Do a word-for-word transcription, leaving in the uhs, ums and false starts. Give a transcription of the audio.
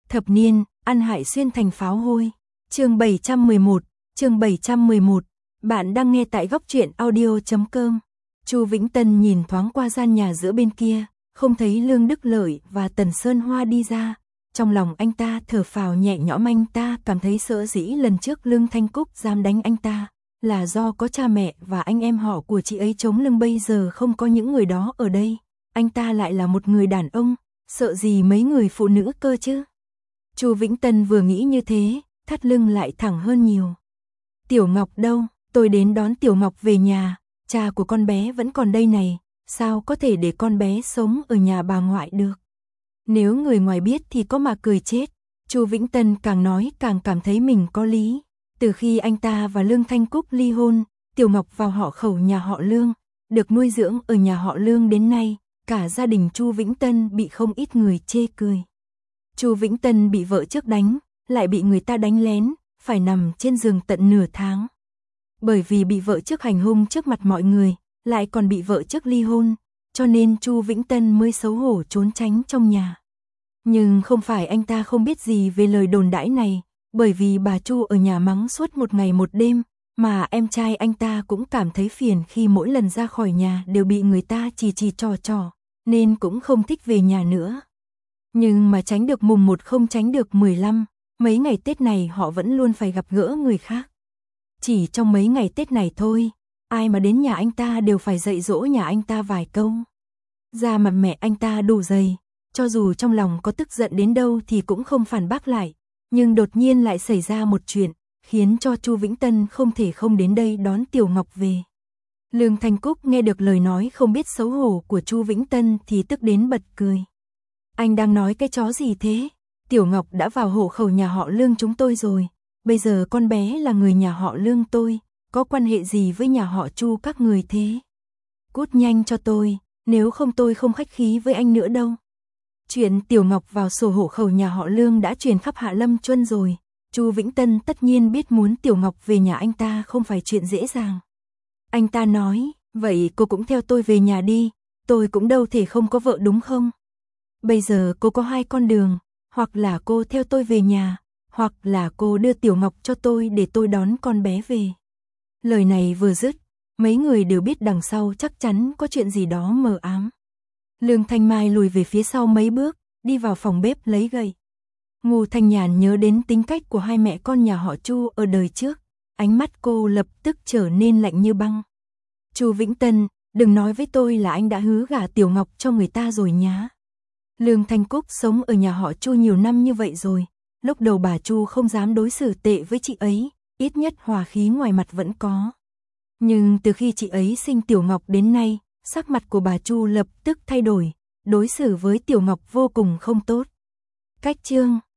Thập niên, ăn hại xuyên thành pháo hôi. Chương bảy trăm mười một, chương bảy trăm mười một. Bạn đang nghe tại góc truyện audio chấm com. Chu Vĩnh Tân nhìn thoáng qua gian nhà giữa bên kia, không thấy Lương Đức Lợi và Tần Sơn Hoa đi ra. Trong lòng anh ta thở phào nhẹ nhõm, anh ta cảm thấy sợ dĩ lần trước Lương Thanh Cúc dám đánh anh ta là do có cha mẹ và anh em họ của chị ấy chống lưng, bây giờ không có những người đó ở đây. Anh ta lại là một người đàn ông, sợ gì mấy người phụ nữ cơ chứ. Chu Vĩnh Tân vừa nghĩ như thế, thắt lưng lại thẳng hơn nhiều. Tiểu Ngọc đâu? Tôi đến đón Tiểu Ngọc về nhà, cha của con bé vẫn còn đây này, sao có thể để con bé sống ở nhà bà ngoại được? Nếu người ngoài biết thì có mà cười chết. Chu Vĩnh Tân càng nói càng cảm thấy mình có lý. Từ khi anh ta và Lương Thanh Cúc ly hôn, Tiểu Ngọc vào họ Khẩu nhà họ Lương, được nuôi dưỡng ở nhà họ Lương đến nay, cả gia đình Chu Vĩnh Tân bị không ít người chê cười. Chu Vĩnh Tân bị vợ trước đánh, lại bị người ta đánh lén, phải nằm trên giường tận nửa tháng. Bởi vì bị vợ trước hành hung trước mặt mọi người, lại còn bị vợ trước ly hôn, cho nên Chu Vĩnh Tân mới xấu hổ trốn tránh trong nhà. Nhưng không phải anh ta không biết gì về lời đồn đãi này, bởi vì bà Chu ở nhà mắng suốt một ngày một đêm, mà em trai anh ta cũng cảm thấy phiền khi mỗi lần ra khỏi nhà đều bị người ta chỉ chỉ trò trò, nên cũng không thích về nhà nữa. Nhưng mà tránh được mùng một không tránh được mười lăm, mấy ngày Tết này họ vẫn luôn phải gặp gỡ người khác. Chỉ trong mấy ngày Tết này thôi, ai mà đến nhà anh ta đều phải dạy dỗ nhà anh ta vài câu. Da mặt mẹ anh ta đủ dày, cho dù trong lòng có tức giận đến đâu thì cũng không phản bác lại, nhưng đột nhiên lại xảy ra một chuyện, khiến cho Chu Vĩnh Tân không thể không đến đây đón Tiểu Ngọc về. Lương Thanh Cúc nghe được lời nói không biết xấu hổ của Chu Vĩnh Tân thì tức đến bật cười. Anh đang nói cái chó gì thế? Tiểu Ngọc đã vào hộ khẩu nhà họ Lương chúng tôi rồi, bây giờ con bé là người nhà họ Lương tôi, có quan hệ gì với nhà họ Chu các người thế? Cút nhanh cho tôi, nếu không tôi không khách khí với anh nữa đâu. Chuyện Tiểu Ngọc vào sổ hộ khẩu nhà họ Lương đã truyền khắp Hạ Lâm Chuân rồi. Chu Vĩnh Tân tất nhiên biết muốn Tiểu Ngọc về nhà anh ta không phải chuyện dễ dàng. Anh ta nói, vậy cô cũng theo tôi về nhà đi, tôi cũng đâu thể không có vợ đúng không? Bây giờ cô có hai con đường, hoặc là cô theo tôi về nhà, hoặc là cô đưa Tiểu Ngọc cho tôi để tôi đón con bé về. Lời này vừa dứt, mấy người đều biết đằng sau chắc chắn có chuyện gì đó mờ ám. Lương Thanh Mai lùi về phía sau mấy bước, đi vào phòng bếp lấy gậy. Ngô Thanh Nhàn nhớ đến tính cách của hai mẹ con nhà họ Chu ở đời trước, ánh mắt cô lập tức trở nên lạnh như băng. Chu Vĩnh Tân, đừng nói với tôi là anh đã hứa gả Tiểu Ngọc cho người ta rồi nhá. Lương Thanh Cúc sống ở nhà họ Chu nhiều năm như vậy rồi, lúc đầu bà Chu không dám đối xử tệ với chị ấy, ít nhất hòa khí ngoài mặt vẫn có. Nhưng từ khi chị ấy sinh Tiểu Ngọc đến nay, sắc mặt của bà Chu lập tức thay đổi, đối xử với Tiểu Ngọc vô cùng không tốt. Cách chương